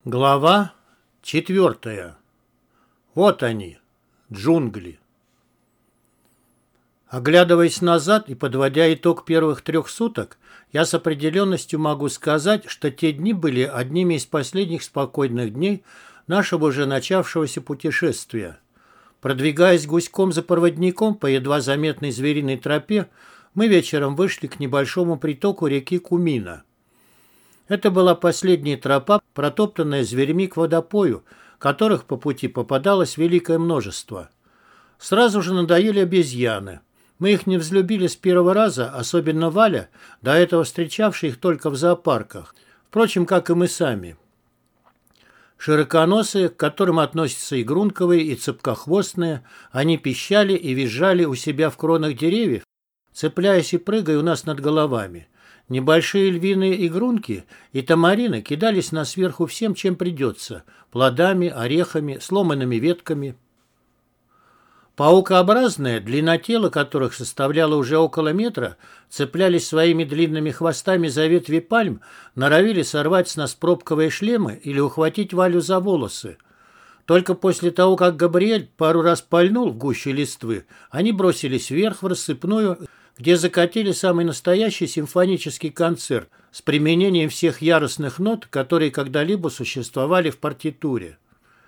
Глава 4. Вот они, джунгли. Оглядываясь назад и подводя итог первых 3 суток, я с определенностью могу сказать, что те дни были одними из последних спокойных дней нашего уже начавшегося путешествия. Продвигаясь гуськом за проводником по едва заметной звериной тропе, мы вечером вышли к небольшому притоку реки Кумина. Это была последняя тропа, протоптанная зверьми к водопою, которых по пути попадалось великое множество. Сразу же надоели обезьяны. Мы их не взлюбили с первого раза, особенно Валя, до этого встречавший их только в зоопарках. Впрочем, как и мы сами. Широконосые, к которым относятся и грунковые, и цепкохвостные, они пищали и визжали у себя в кронах деревьев, цепляясь и прыгая у нас над головами. Небольшие львиные игрунки и тамарины кидались нас сверху всем, чем придется – плодами, орехами, сломанными ветками. Паукообразные, длина тела которых составляла уже около метра, цеплялись своими длинными хвостами за ветви пальм, норовили сорвать с нас пробковые шлемы или ухватить Валю за волосы. Только после того, как Габриэль пару раз пальнул в гуще листвы, они бросились вверх в рассыпную, где закатили самый настоящий симфонический концерт с применением всех яростных нот, которые когда-либо существовали в партитуре.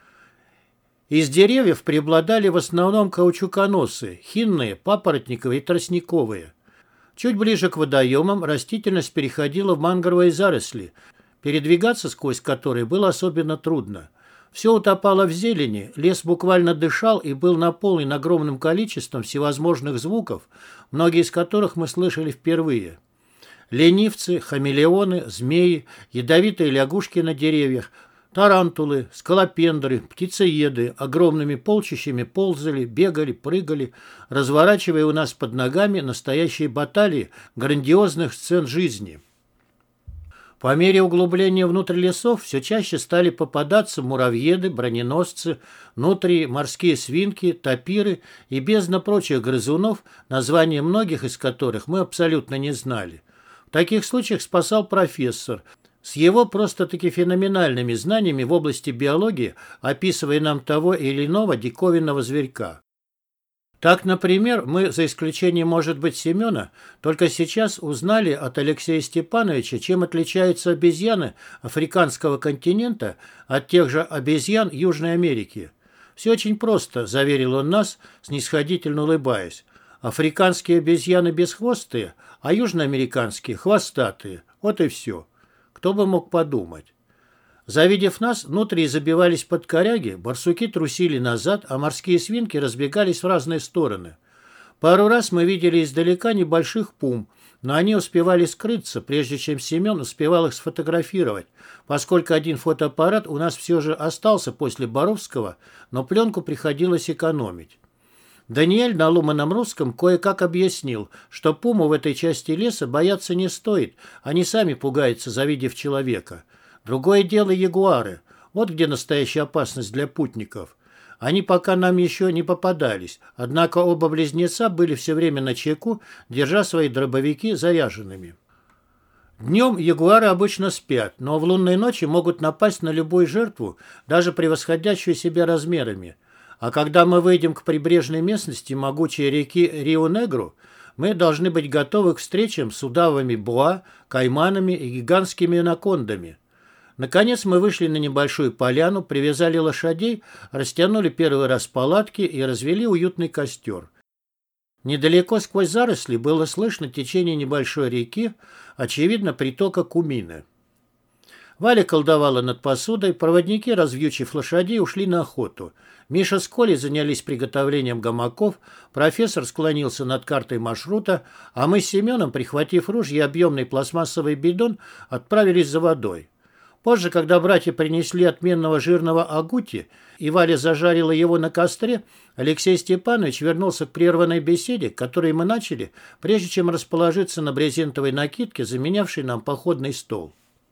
Из деревьев преобладали в основном каучуконосы, хинные, папоротниковые и тростниковые. Чуть ближе к водоемам растительность переходила в мангровые заросли, передвигаться сквозь которые было особенно трудно. Все утопало в зелени, лес буквально дышал и был наполнен огромным количеством всевозможных звуков, многие из которых мы слышали впервые. Ленивцы, хамелеоны, змеи, ядовитые лягушки на деревьях, тарантулы, скалопендры, птицееды огромными полчищами ползали, бегали, прыгали, разворачивая у нас под ногами настоящие баталии грандиозных сцен жизни. По мере углубления внутрь лесов все чаще стали попадаться муравьеды, броненосцы, нутрии, морские свинки, тапиры и бездна прочих грызунов, названия многих из которых мы абсолютно не знали. В таких случаях спасал профессор с его просто-таки феноменальными знаниями в области биологии, описывая нам того или иного диковинного зверька. Так, например, мы, за исключением, может быть, Семена, только сейчас узнали от Алексея Степановича, чем отличаются обезьяны африканского континента от тех же обезьян Южной Америки. «Все очень просто», – заверил он нас, снисходительно улыбаясь. «Африканские обезьяны бесхвостые, а южноамериканские – хвостатые. Вот и все. Кто бы мог подумать». Завидев нас, нутрии забивались под коряги, барсуки трусили назад, а морские свинки разбегались в разные стороны. Пару раз мы видели издалека небольших пум, но они успевали скрыться, прежде чем Семен успевал их сфотографировать, поскольку один фотоаппарат у нас все же остался после Боровского, но пленку приходилось экономить. Даниэль на ломаном русском кое-как объяснил, что пуму в этой части леса бояться не стоит, они сами пугаются, завидев человека. Другое дело ягуары. Вот где настоящая опасность для путников. Они пока нам еще не попадались, однако оба близнеца были все время на чеку, держа свои дробовики заряженными. Днем ягуары обычно спят, но в лунные ночи могут напасть на любую жертву, даже превосходящую себя размерами. А когда мы выйдем к прибрежной местности могучей реки Рио-Негру, мы должны быть готовы к встречам с удавами боа, кайманами и гигантскими анакондами. Наконец мы вышли на небольшую поляну, привязали лошадей, растянули первый раз палатки и развели уютный костер. Недалеко сквозь заросли было слышно течение небольшой реки, очевидно, притока Кумины. Валя колдовала над посудой, проводники, развьючив лошадей, ушли на охоту. Миша с Колей занялись приготовлением гамаков, профессор склонился над картой маршрута, а мы с Семеном, прихватив ружья и объемный пластмассовый бидон, отправились за водой. Позже, когда братья принесли отменного жирного агути, и Валя зажарила его на костре, Алексей Степанович вернулся к прерванной беседе, которую мы начали, прежде чем расположиться на брезентовой накидке, заменявшей нам походный стол.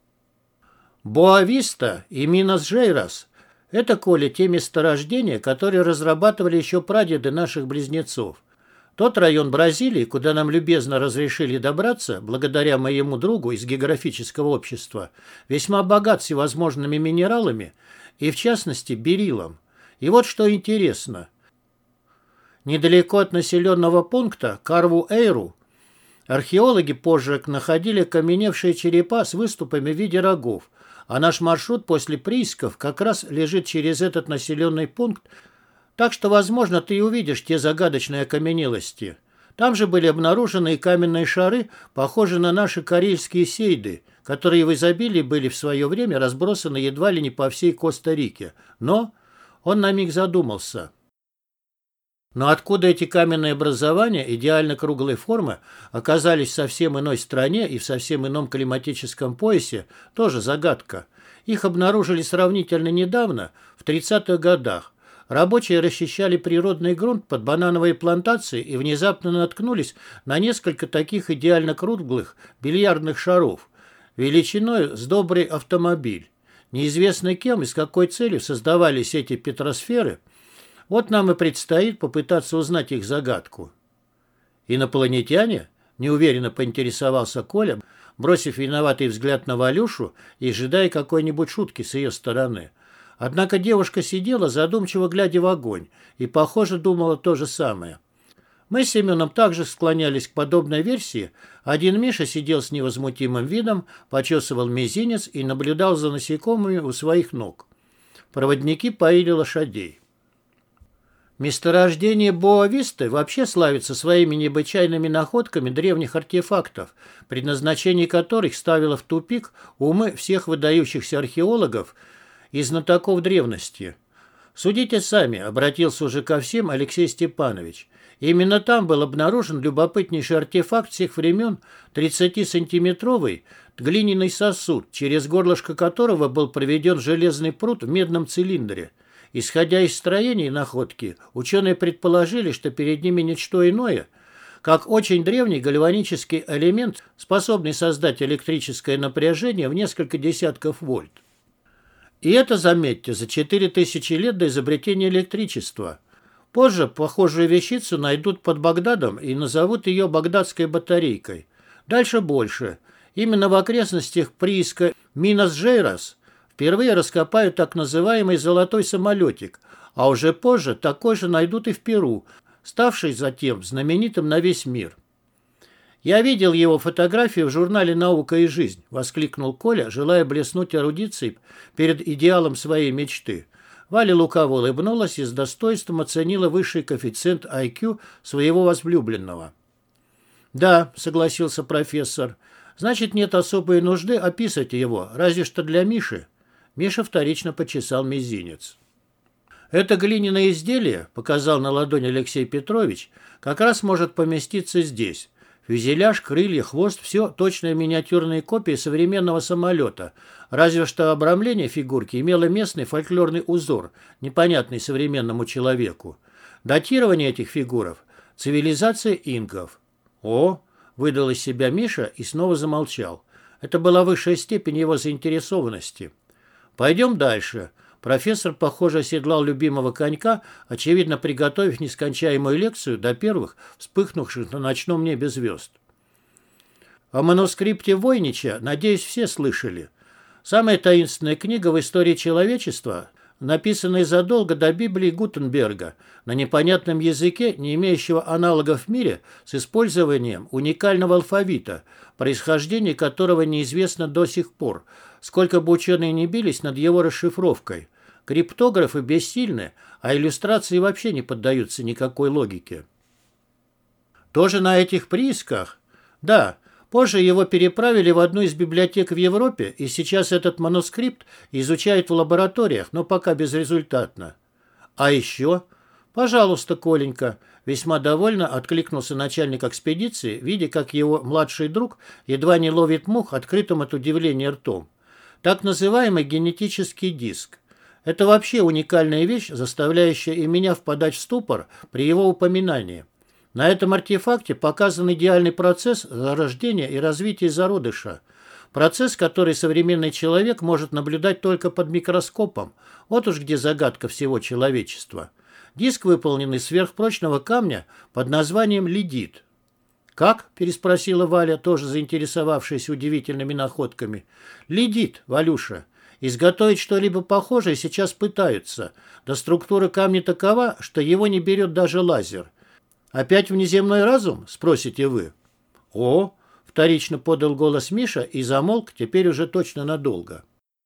Боа-Виста и Минас-Жейрас – это, Коля, те месторождения, которые разрабатывали еще прадеды наших близнецов. Тот район Бразилии, куда нам любезно разрешили добраться, благодаря моему другу из географического общества, весьма богат всевозможными минералами и, в частности, бериллом. И вот что интересно. Недалеко от населенного пункта Карву-Эйру археологи позже находили окаменевшие черепа с выступами в виде рогов, а наш маршрут после приисков как раз лежит через этот населенный пункт, так что, возможно, ты и увидишь те загадочные окаменелости. Там же были обнаружены и каменные шары, похожие на наши карельские сейды, которые в изобилии были в свое время разбросаны едва ли не по всей Коста-Рике. Но он на миг задумался. Но откуда эти каменные образования идеально круглой формы оказались в совсем иной стране и в совсем ином климатическом поясе, тоже загадка. Их обнаружили сравнительно недавно, в 30-х годах. Рабочие расчищали природный грунт под банановые плантации и внезапно наткнулись на несколько таких идеально круглых бильярдных шаров, величиной с добрый автомобиль. Неизвестно кем и с какой целью создавались эти петросферы. Вот нам и предстоит попытаться узнать их загадку. «Инопланетяне?» – неуверенно поинтересовался Коля, бросив виноватый взгляд на Валюшу и ожидая какой-нибудь шутки с ее стороны. Однако девушка сидела, задумчиво глядя в огонь, и, похоже, думала то же самое. Мы с Семеном также склонялись к подобной версии. Один Миша сидел с невозмутимым видом, почесывал мизинец и наблюдал за насекомыми у своих ног. Проводники поили лошадей. Месторождение Боа-Висты вообще славится своими необычайными находками древних артефактов, предназначение которых ставило в тупик умы всех выдающихся археологов и знатоков древности. «Судите сами», — обратился уже ко всем Алексей Степанович. Именно там был обнаружен любопытнейший артефакт всех времен, 30-сантиметровый глиняный сосуд, через горлышко которого был проведен железный прут в медном цилиндре. Исходя из строения находки, ученые предположили, что перед ними ничто иное, как очень древний гальванический элемент, способный создать электрическое напряжение в несколько десятков вольт. И это, заметьте, за 4000 лет до изобретения электричества. Позже похожую вещицу найдут под Багдадом и назовут ее багдадской батарейкой. Дальше больше. Именно в окрестностях прииска Минас-Жейрас впервые раскопают так называемый «золотой самолетик», а уже позже такой же найдут и в Перу, ставший затем знаменитым на весь мир. «Я видел его фотографию в журнале «Наука и жизнь», — воскликнул Коля, желая блеснуть эрудицией перед идеалом своей мечты. Валя лукаво улыбнулась и с достоинством оценила высший коэффициент IQ своего возлюбленного. «Да», — согласился профессор, — «значит, нет особой нужды описывать его, разве что для Миши». Миша вторично почесал мизинец. «Это глиняное изделие», — показал на ладонь Алексей Петрович, — «как раз может поместиться здесь. Фюзеляж, крылья, хвост — все точные миниатюрные копии современного самолета, разве что обрамление фигурки имело местный фольклорный узор, непонятный современному человеку. Датирование этих фигуров — цивилизация инков». «О!» — выдал из себя Миша и снова замолчал. Это была высшая степень его заинтересованности. «Пойдем дальше». Профессор, похоже, оседлал любимого конька, очевидно, приготовив нескончаемую лекцию до первых, вспыхнувших на ночном небе звезд. О манускрипте Войнича, надеюсь, все слышали. Самая таинственная книга в истории человечества, написанная задолго до Библии Гутенберга, на непонятном языке, не имеющего аналогов в мире, с использованием уникального алфавита, происхождение которого неизвестно до сих пор, сколько бы ученые ни бились над его расшифровкой. Криптографы бессильны, а иллюстрации вообще не поддаются никакой логике. Тоже на этих приисках? Да. Позже его переправили в одну из библиотек в Европе, и сейчас этот манускрипт изучают в лабораториях, но пока безрезультатно. А еще? Пожалуйста, Коленька. Весьма довольно откликнулся начальник экспедиции, видя, как его младший друг едва не ловит мух открытым от удивления ртом. Так называемый генетический диск. Это вообще уникальная вещь, заставляющая и меня впадать в ступор при его упоминании. На этом артефакте показан идеальный процесс зарождения и развития зародыша. Процесс, который современный человек может наблюдать только под микроскопом. Вот уж где загадка всего человечества. Диск выполнен из сверхпрочного камня под названием ледит. «Как?» – переспросила Валя, тоже заинтересовавшаяся удивительными находками. «Ледит, Валюша. Изготовить что-либо похожее сейчас пытаются. Да структура камня такова, что его не берет даже лазер. Опять внеземной разум?» – спросите вы. «О!» – вторично подал голос Миша и замолк, теперь уже точно надолго.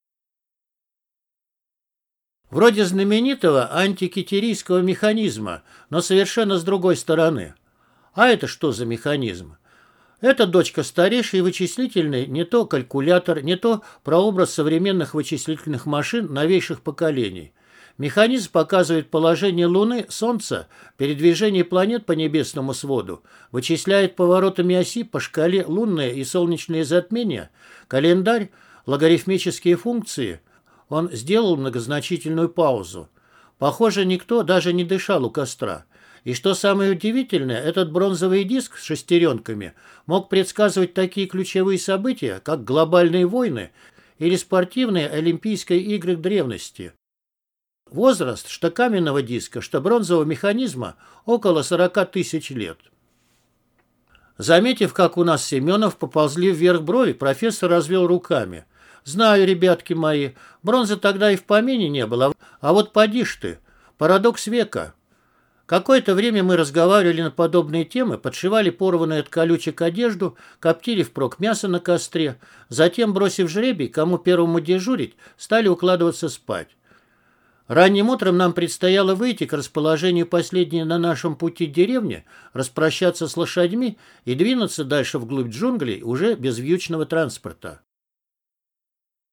Вроде знаменитого антикитерийского механизма, но совершенно с другой стороны. А это что за механизм? Это, дочка, старейший вычислительный не то калькулятор, не то прообраз современных вычислительных машин новейших поколений. Механизм показывает положение Луны, Солнца, передвижение планет по небесному своду, вычисляет поворотами оси по шкале лунные и солнечные затмения, календарь, логарифмические функции. Он сделал многозначительную паузу. Похоже, никто даже не дышал у костра. И что самое удивительное, этот бронзовый диск с шестеренками мог предсказывать такие ключевые события, как глобальные войны или спортивные Олимпийские игры древности. Возраст что каменного диска, что бронзового механизма около 40 тысяч лет. Заметив, как у нас Семенов поползли вверх брови, профессор развел руками. «Знаю, ребятки мои, бронзы тогда и в помине не было, а вот поди ж ты, парадокс века». Какое-то время мы разговаривали на подобные темы, подшивали порванную от колючек одежду, коптили впрок мясо на костре, затем, бросив жребий, кому первому дежурить, стали укладываться спать. Ранним утром нам предстояло выйти к расположению последней на нашем пути деревни, распрощаться с лошадьми и двинуться дальше вглубь джунглей уже без вьючного транспорта.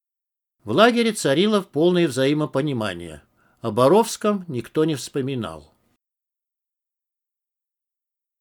В лагере царило полное взаимопонимание. О Боровском никто не вспоминал.